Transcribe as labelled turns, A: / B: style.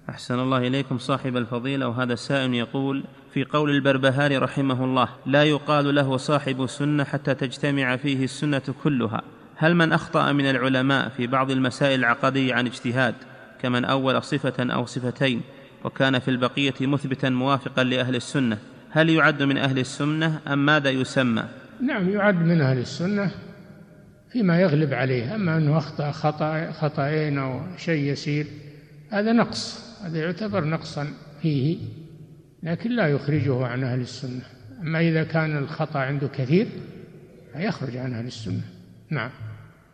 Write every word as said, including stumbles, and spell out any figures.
A: أحسن الله إليكم صاحب الفضيلة. وهذا السائل يقول: في قول البربهاري رحمه الله: لا يقال له صاحب سنة حتى تجتمع فيه السنة كلها، هل من أخطأ من العلماء في بعض المسائل العقدية عن اجتهاد كمن أول صفة أو صفتين وكان في البقية مثبتا موافقا لأهل السنة، هل يعد من أهل السنة أم ماذا يسمى؟
B: نعم، يعد من أهل السنة فيما يغلب عليه. أما أنه أخطأ خطأ خطأين أو شيء يسير هذا نقص، هذا يعتبر نقصا فيه، لكن لا يخرجه عن أهل السنة. أما إذا كان الخطأ عنده كثير فيخرج عن أهل السنة. نعم.